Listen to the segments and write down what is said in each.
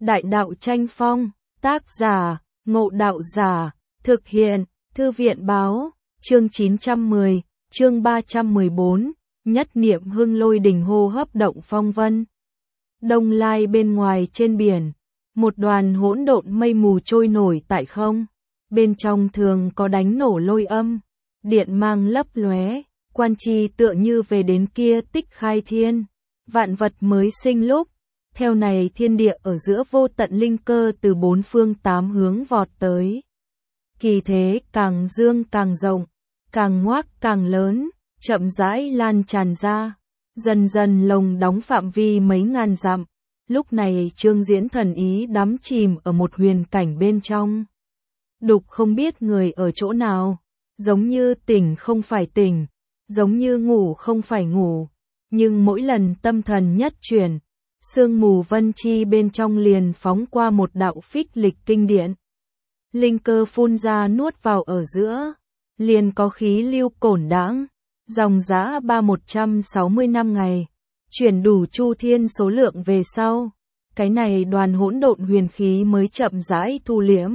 Đại đạo tranh phong, tác giả, Ngộ Đạo Giả, thực hiện, Thư viện báo, chương 910, chương 314, nhất niệm hưng lôi đình hô hấp động phong vân. Đông Lai bên ngoài trên biển, một đoàn hỗn độn mây mù trôi nổi tại không, bên trong thường có đánh nổ lôi âm, điện mang lấp lóe, quan chi tựa như về đến kia tích khai thiên, vạn vật mới sinh lúc. Theo này thiên địa ở giữa vô tận linh cơ từ bốn phương tám hướng vọt tới. Kỳ thế càng dương càng rộng, càng ngoác càng lớn, chậm rãi lan tràn ra, dần dần lồng đóng phạm vi mấy ngàn dặm. Lúc này Trương Diễn thần ý đắm chìm ở một huyền cảnh bên trong. Đục không biết người ở chỗ nào, giống như tỉnh không phải tỉnh, giống như ngủ không phải ngủ, nhưng mỗi lần tâm thần nhất chuyển, sương mù vân chi bên trong liền phóng qua một đạo phích lịch kinh điển. Linh cơ phun ra nuốt vào ở giữa, liền có khí lưu cổn đãng, dòng dã 160 năm ngày, chuyển đủ chu thiên số lượng về sau, cái này đoàn hỗn độn huyền khí mới chậm rãi thu liễm.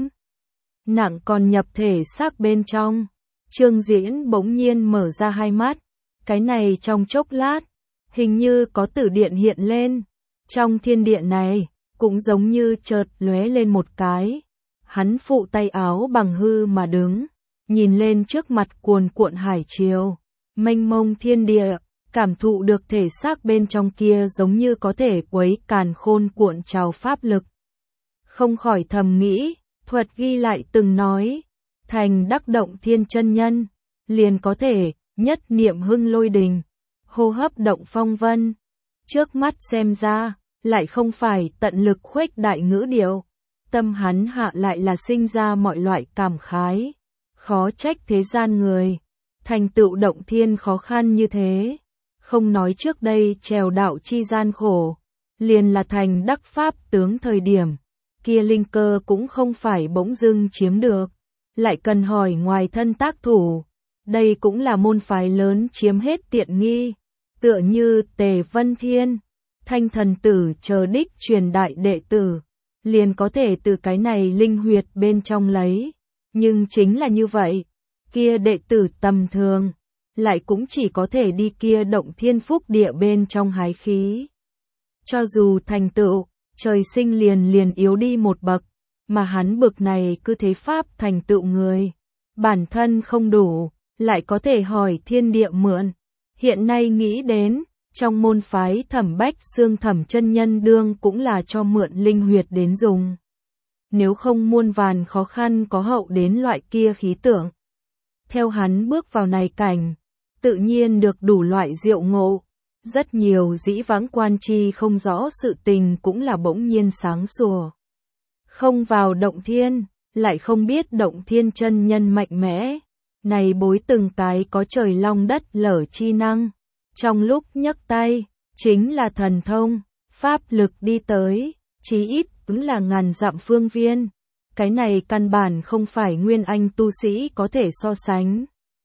Nặng còn nhập thể xác bên trong, Trương Diễn bỗng nhiên mở ra hai mắt, cái này trong chốc lát, hình như có tử điện hiện lên. Trong thiên địa này, cũng giống như chợt lóe lên một cái. Hắn phụ tay áo bằng hư mà đứng, nhìn lên trước mặt cuồn cuộn hải triều, mênh mông thiên địa, cảm thụ được thể xác bên trong kia giống như có thể quấy càn khôn cuộn trào pháp lực. Không khỏi thầm nghĩ, thuật ghi lại từng nói, thành đắc động thiên chân nhân, liền có thể nhất niệm hưng lôi đình, hô hấp động phong vân. Trước mắt xem ra, lại không phải tận lực khuếch đại ngữ điệu, tâm hắn hạ lại là sinh ra mọi loại cảm khái, khó trách thế gian người, thành tựu động thiên khó khăn như thế, không nói trước đây trèo đạo chi gian khổ, liền là thành đắc pháp tướng thời điểm, kia linh cơ cũng không phải bỗng dưng chiếm được, lại cần hỏi ngoài thân tác thủ, đây cũng là môn phái lớn chiếm hết tiện nghi, tựa như Tề Vân Thiên. Thanh thần tử chờ đích truyền đại đệ tử, liền có thể từ cái này linh huyệt bên trong lấy, nhưng chính là như vậy, kia đệ tử tầm thường, lại cũng chỉ có thể đi kia động thiên phúc địa bên trong hái khí. Cho dù thành tựu, trời sinh liền yếu đi một bậc, mà hắn bực này cứ thế pháp thành tựu người, bản thân không đủ, lại có thể hỏi thiên địa mượn. Hiện nay nghĩ đến, trong môn phái Thẩm Bách Xương Thẩm chân nhân đương cũng là cho mượn linh huyệt đến dùng. Nếu không muôn vàn khó khăn có hậu đến loại kia khí tượng. Theo hắn bước vào này cảnh, tự nhiên được đủ loại diệu ngộ. Rất nhiều dĩ vãng quan chi không rõ sự tình cũng là bỗng nhiên sáng sủa. Không vào động thiên, lại không biết động thiên chân nhân mạnh mẽ. Này bối từng cái có trời long đất lở chi năng. Trong lúc nhấc tay, chính là thần thông, pháp lực đi tới, chí ít cũng là ngàn dặm phương viên. Cái này căn bản không phải nguyên anh tu sĩ có thể so sánh.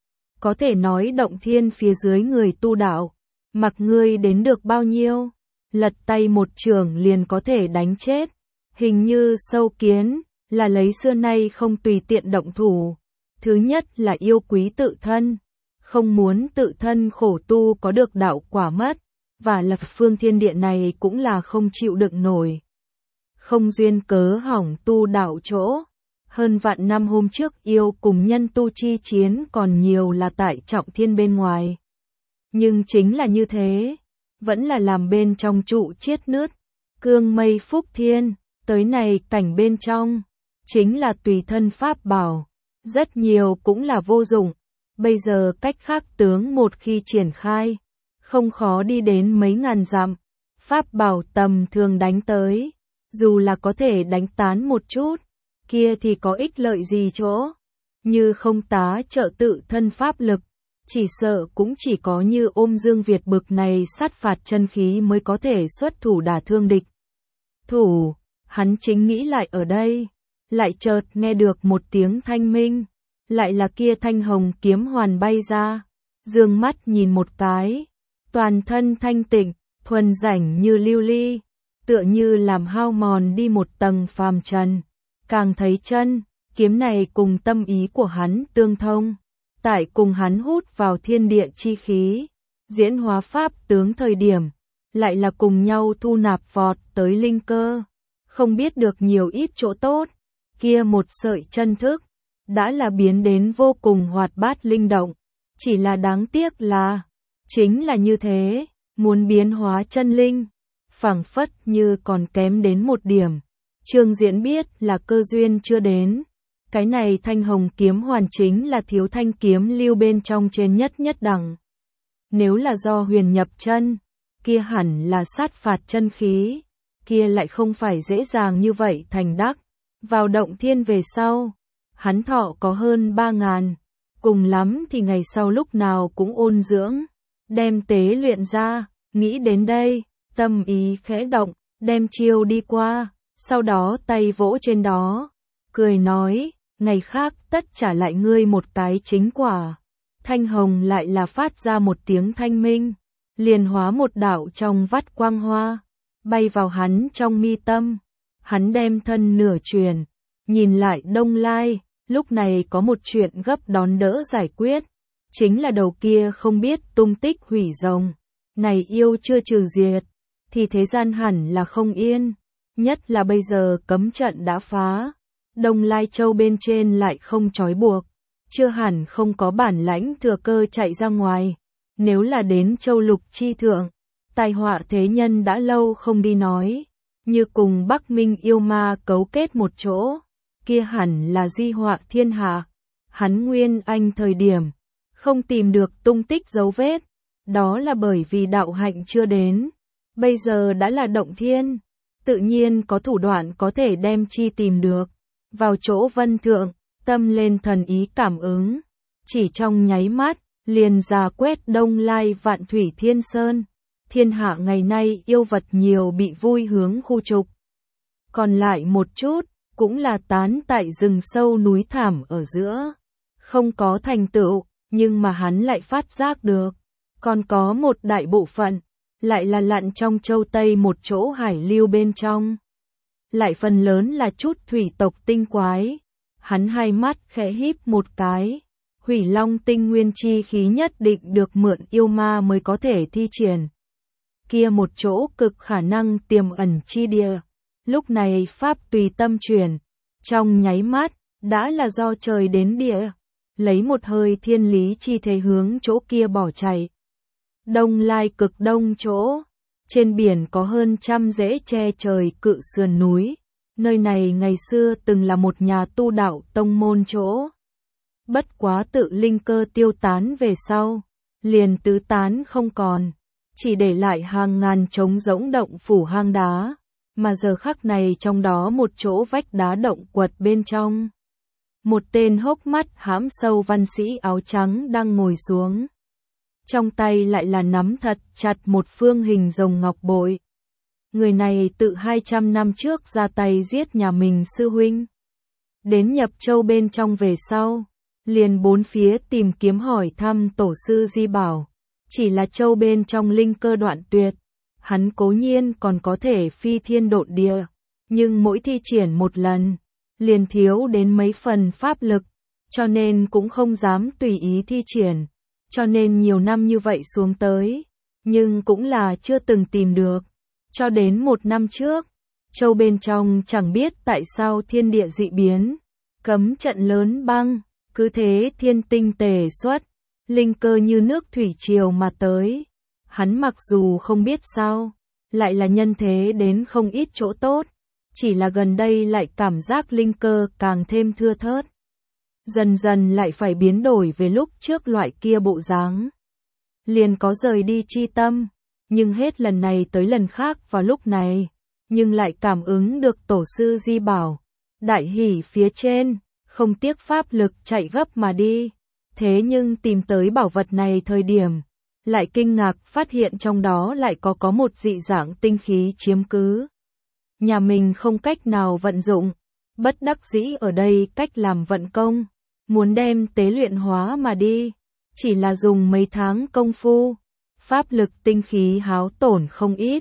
Có thể nói động thiên phía dưới người tu đạo, mặc ngươi đến được bao nhiêu, lật tay một chưởng liền có thể đánh chết. Hình như sâu kiến, là lấy xưa nay không tùy tiện động thủ. Thứ nhất là yêu quý tự thân. Không muốn tự thân khổ tu có được đạo quả mất, và lập phương thiên địa này cũng là không chịu đựng nổi. Không duyên cớ hỏng tu đạo chỗ, hơn vạn năm hôm trước yêu cùng nhân tu chi chiến còn nhiều là tại trọng thiên bên ngoài. Nhưng chính là như thế, vẫn là làm bên trong trụ chiết nứt, cương mây phúc thiên, tới này cảnh bên trong, chính là tùy thân pháp bảo, rất nhiều cũng là vô dụng. Bây giờ cách khác tướng một khi triển khai, không khó đi đến mấy ngàn dặm, pháp bảo tầm thường đánh tới, dù là có thể đánh tán một chút, kia thì có ích lợi gì chỗ, như không tá trợ tự thân pháp lực, chỉ sợ cũng chỉ có như Ôm Dương Việt bực này sát phạt chân khí mới có thể xuất thủ đả thương địch. Thủ, hắn chính nghĩ lại ở đây, lại chợt nghe được một tiếng thanh minh. Lại là kia thanh hồng kiếm hoàn bay ra, dương mắt nhìn một cái, toàn thân thanh tịnh, thuần rảnh như lưu ly, tựa như làm hao mòn đi một tầng phàm trần. Càng thấy chân kiếm này cùng tâm ý của hắn tương thông, tại cùng hắn hút vào thiên địa chi khí, diễn hóa pháp tướng thời điểm, lại là cùng nhau thu nạp vọt tới linh cơ, không biết được nhiều ít chỗ tốt, kia một sợi chân thức, đã là biến đến vô cùng hoạt bát linh động, chỉ là đáng tiếc là, chính là như thế, muốn biến hóa chân linh, phảng phất như còn kém đến một điểm. Trương Diễn biết là cơ duyên chưa đến, cái này thanh hồng kiếm hoàn chính là thiếu thanh kiếm lưu bên trong trên nhất đẳng. Nếu là do huyền nhập chân, kia hẳn là sát phạt chân khí, kia lại không phải dễ dàng như vậy thành đắc. Vào động thiên về sau, hắn thọ có hơn 3.000, cùng lắm thì ngày sau lúc nào cũng ôn dưỡng, đem tế luyện ra, nghĩ đến đây, tâm ý khẽ động, đem chiêu đi qua, sau đó tay vỗ trên đó, cười nói, ngày khác tất trả lại ngươi một cái chính quả. Thanh hồng lại là phát ra một tiếng thanh minh, liền hóa một đạo trong vắt quang hoa, bay vào hắn trong mi tâm. Hắn đem thân nửa chuyển, nhìn lại Đông Lai, lúc này có một chuyện gấp đón đỡ giải quyết, chính là đầu kia không biết tung tích hủy rồng, này yêu chưa trừ diệt, thì thế gian hẳn là không yên, nhất là bây giờ cấm trận đã phá, Đông Lai Châu bên trên lại không trói buộc, chưa hẳn không có bản lãnh thừa cơ chạy ra ngoài, nếu là đến Châu Lục chi thượng, tai họa thế nhân đã lâu không đi nói. Như cùng Bắc Minh yêu ma cấu kết một chỗ, kia hẳn là di họa thiên hạ. Hắn Nguyên Anh thời điểm, không tìm được tung tích dấu vết, đó là bởi vì đạo hạnh chưa đến. Bây giờ đã là động thiên, tự nhiên có thủ đoạn có thể đem chi tìm được. Vào chỗ vân thượng, tâm lên thần ý cảm ứng, chỉ trong nháy mắt, liền ra quét Đông Lai Vạn Thủy Thiên Sơn. Thiên hạ ngày nay yêu vật nhiều bị vui hướng khu trục. Còn lại một chút, cũng là tán tại rừng sâu núi thảm ở giữa. Không có thành tựu, nhưng mà hắn lại phát giác được. Còn có một đại bộ phận, lại là lặn trong châu Tây một chỗ hải lưu bên trong. Lại phần lớn là chút thủy tộc tinh quái. Hắn hai mắt khẽ híp một cái. Hủy Long tinh nguyên chi khí nhất định được mượn yêu ma mới có thể thi triển. Kia một chỗ cực khả năng tiềm ẩn chi địa. Lúc này pháp tùy tâm chuyển, trong nháy mắt, đã là do trời đến địa, lấy một hơi thiên lý chi thế hướng chỗ kia bỏ chạy. Đông Lai cực đông chỗ, trên biển có hơn 100 rễ che trời cự sườn núi, nơi này ngày xưa từng là một nhà tu đạo tông môn chỗ. Bất quá tự linh cơ tiêu tán về sau, liền tứ tán không còn. Chỉ để lại hàng ngàn trống rỗng động phủ hang đá, mà giờ khắc này trong đó một chỗ vách đá động quật bên trong. Một tên hốc mắt hãm sâu văn sĩ áo trắng đang ngồi xuống. Trong tay lại là nắm thật chặt một phương hình rồng ngọc bội. Người này tự 200 năm trước ra tay giết nhà mình sư huynh. Đến nhập châu bên trong về sau, liền bốn phía tìm kiếm hỏi thăm tổ sư Di Bảo. Chỉ là châu bên trong linh cơ đoạn tuyệt, hắn cố nhiên còn có thể phi thiên độn địa, nhưng mỗi thi triển một lần, liền thiếu đến mấy phần pháp lực, cho nên cũng không dám tùy ý thi triển, cho nên nhiều năm như vậy xuống tới, nhưng cũng là chưa từng tìm được, cho đến 1 năm trước, châu bên trong chẳng biết tại sao thiên địa dị biến, cấm trận lớn băng, cứ thế thiên tinh tề xuất. Linh cơ như nước thủy triều mà tới, hắn mặc dù không biết sao, lại là nhân thế đến không ít chỗ tốt, chỉ là gần đây lại cảm giác linh cơ càng thêm thưa thớt. Dần dần lại phải biến đổi về lúc trước loại kia bộ dáng. Liền có rời đi chi tâm, nhưng hết lần này tới lần khác vào lúc này, nhưng lại cảm ứng được tổ sư Di Bảo, đại hỉ phía trên, không tiếc pháp lực chạy gấp mà đi. Thế nhưng tìm tới bảo vật này thời điểm, lại kinh ngạc phát hiện trong đó lại có một dị dạng tinh khí chiếm cứ. Nhà mình không cách nào vận dụng, bất đắc dĩ ở đây cách làm vận công, muốn đem tế luyện hóa mà đi, chỉ là dùng mấy tháng công phu, pháp lực tinh khí háo tổn không ít,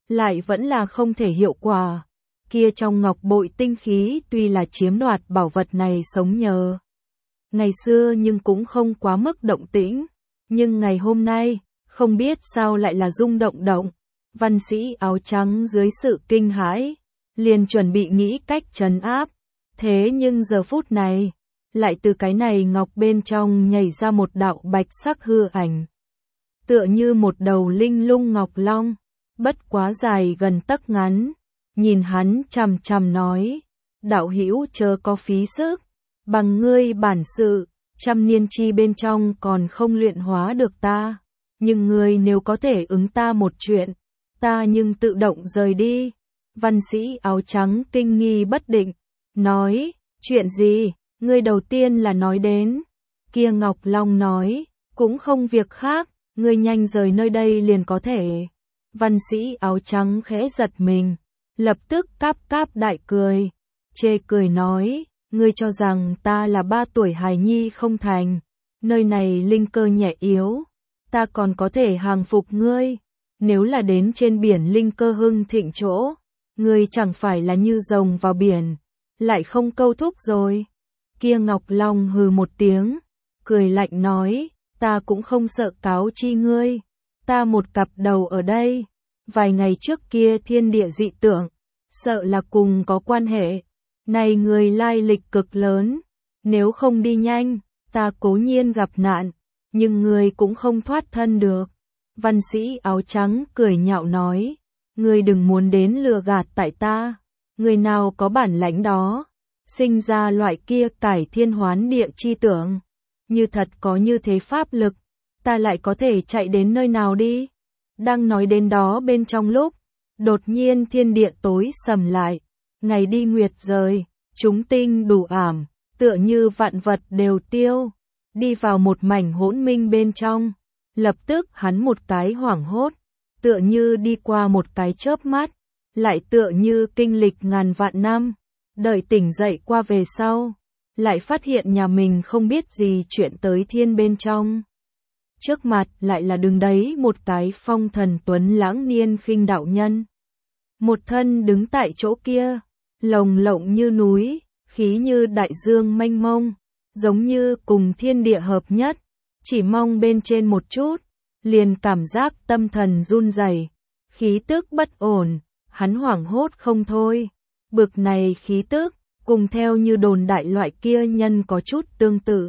lại vẫn là không thể hiệu quả. Kia trong ngọc bội tinh khí tuy là chiếm đoạt bảo vật này sống nhờ ngày xưa nhưng cũng không quá mức động tĩnh. Nhưng ngày hôm nay, không biết sao lại là rung động động. Văn sĩ áo trắng dưới sự kinh hãi, liền chuẩn bị nghĩ cách trấn áp. Thế nhưng giờ phút này, lại từ cái này ngọc bên trong nhảy ra một đạo bạch sắc hư ảnh. Tựa như một đầu linh lung ngọc long, bất quá dài gần tấc ngắn. Nhìn hắn chằm chằm nói, đạo hữu chớ có phí sức, bằng ngươi bản sự, trăm niên chi bên trong còn không luyện hóa được ta. Nhưng ngươi nếu có thể ứng ta một chuyện, ta nhưng tự động rời đi. Văn sĩ áo trắng kinh nghi bất định, nói, chuyện gì, ngươi đầu tiên là nói đến. Kia Ngọc Long nói, cũng không việc khác, ngươi nhanh rời nơi đây liền có thể. Văn sĩ áo trắng khẽ giật mình, lập tức cáp cáp đại cười, chê cười nói, ngươi cho rằng ta là 3 tuổi hài nhi không thành, nơi này linh cơ nhẹ yếu, ta còn có thể hàng phục ngươi, nếu là đến trên biển linh cơ hưng thịnh chỗ, ngươi chẳng phải là như rồng vào biển, lại không câu thúc rồi. Kia Ngọc Long hừ một tiếng, cười lạnh nói, ta cũng không sợ cáo chi ngươi, ta một cặp đầu ở đây, vài ngày trước kia thiên địa dị tượng, sợ là cùng có quan hệ, này người lai lịch cực lớn, nếu không đi nhanh, ta cố nhiên gặp nạn, nhưng ngươi cũng không thoát thân được. Văn sĩ áo trắng cười nhạo nói, ngươi đừng muốn đến lừa gạt tại ta, người nào có bản lãnh đó, sinh ra loại kia cải thiên hoán địa chi tưởng, như thật có như thế pháp lực, ta lại có thể chạy đến nơi nào đi. Đang nói đến đó bên trong lúc, đột nhiên thiên địa tối sầm lại, ngày đi nguyệt rời, chúng tinh đủ ảm, tựa như vạn vật đều tiêu, đi vào một mảnh hỗn minh bên trong. Lập tức hắn một cái hoảng hốt, tựa như đi qua một cái chớp mắt, lại tựa như kinh lịch ngàn vạn năm, đợi tỉnh dậy qua về sau, lại phát hiện nhà mình không biết gì chuyện tới thiên bên trong. Trước mặt lại là đứng đấy một cái phong thần tuấn lãng niên khinh đạo nhân. Một thân đứng tại chỗ kia, lồng lộng như núi, khí như đại dương mênh mông, giống như cùng thiên địa hợp nhất, chỉ mong bên trên một chút, liền cảm giác tâm thần run rẩy, khí tức bất ổn, hắn hoảng hốt không thôi. Bực này khí tức, cùng theo như đồn đại loại kia nhân có chút tương tự.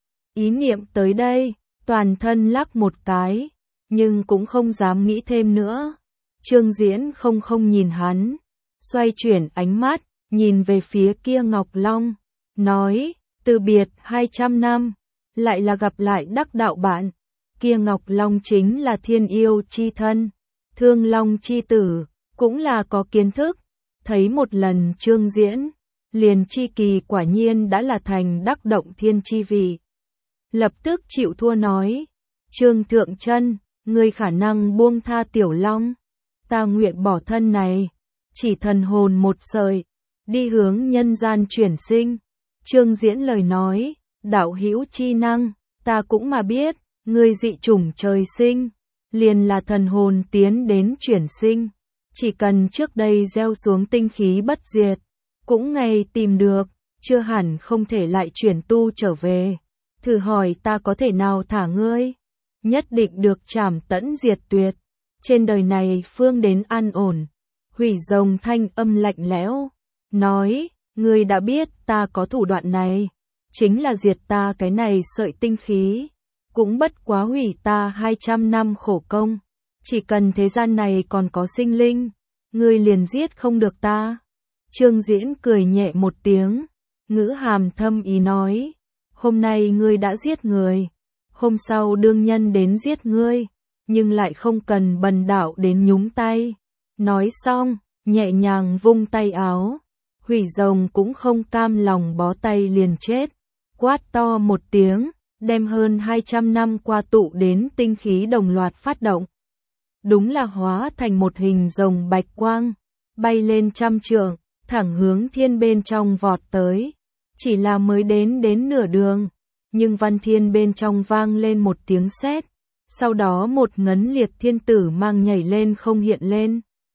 Ý niệm tới đây, toàn thân lắc một cái, nhưng cũng không dám nghĩ thêm nữa. Trương Diễn không nhìn hắn, xoay chuyển ánh mắt, nhìn về phía kia Ngọc Long, nói, từ biệt 200 năm, lại là gặp lại đắc đạo bạn. Kia Ngọc Long chính là thiên yêu chi thân, thương long chi tử, cũng là có kiến thức. Thấy một lần Trương Diễn, liền chi kỳ quả nhiên đã là thành đắc động thiên chi vị. Lập tức chịu thua nói, Trương Thượng Chân, ngươi khả năng buông tha Tiểu Long, ta nguyện bỏ thân này, chỉ thần hồn một sợi, đi hướng nhân gian chuyển sinh. Trương Diễn lời nói, đạo hữu chi năng, ta cũng mà biết, ngươi dị chủng trời sinh, liền là thần hồn tiến đến chuyển sinh, chỉ cần trước đây gieo xuống tinh khí bất diệt, cũng ngày tìm được, chưa hẳn không thể lại chuyển tu trở về. Thử hỏi ta có thể nào thả ngươi? Nhất định được trảm tẫn diệt tuyệt. Trên đời này phương đến an ổn. Hủy Rồng thanh âm lạnh lẽo, nói, ngươi đã biết ta có thủ đoạn này, chính là diệt ta cái này sợi tinh khí, cũng bất quá hủy ta 200 năm khổ công. Chỉ cần thế gian này còn có sinh linh, ngươi liền giết không được ta. Trương Diễn cười nhẹ một tiếng, ngữ hàm thâm ý nói, hôm nay ngươi đã giết người, hôm sau đương nhân đến giết ngươi, nhưng lại không cần bần đạo đến nhúng tay. Nói xong, nhẹ nhàng vung tay áo, Hủy Rồng cũng không cam lòng bó tay liền chết, quát to một tiếng, đem hơn 200 năm qua tụ đến tinh khí đồng loạt phát động. Đúng là hóa thành một hình rồng bạch quang, bay lên 100 trượng, thẳng hướng thiên bên trong vọt tới. Chỉ là mới đến nửa đường, nhưng văn thiên bên trong vang lên một tiếng sét, sau đó một ngấn liệt thiên tử mang nhảy lên không hiện lên.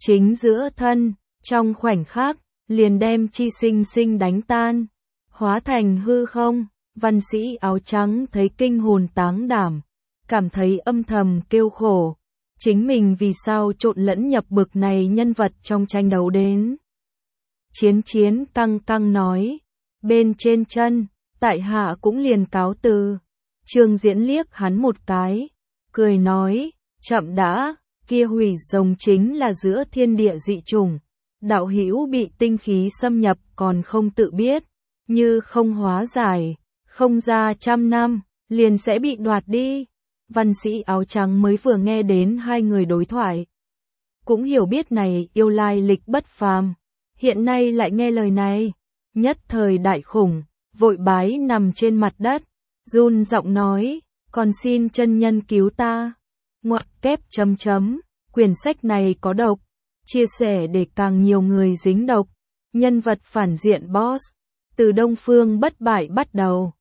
chính giữa thân, trong khoảnh khắc, liền đem Chi Sinh Sinh đánh tan, hóa thành hư không. Văn sĩ áo trắng thấy kinh hồn táng đảm, cảm thấy âm thầm kêu khổ, chính mình vì sao trộn lẫn nhập bực này nhân vật trong tranh đấu đến. Chiến căng căng nói, bên trên chân, tại hạ cũng liền cáo từ. Trương Diễn liếc hắn một cái, cười nói, chậm đã, kia hủy rồng chính là giữa thiên địa dị chủng, đạo hữu bị tinh khí xâm nhập còn không tự biết, như không hóa giải, không ra 100 năm, liền sẽ bị đoạt đi. Văn sĩ áo trắng mới vừa nghe đến hai người đối thoại, cũng hiểu biết này yêu lai lịch bất phàm, hiện nay lại nghe lời này, nhất thời đại khủng, vội bái nằm trên mặt đất, run giọng nói, còn xin chân nhân cứu ta. Ngoặc kép chấm chấm, quyển sách này có độc, chia sẻ để càng nhiều người dính độc. Nhân vật phản diện boss, từ Đông Phương Bất Bại bắt đầu.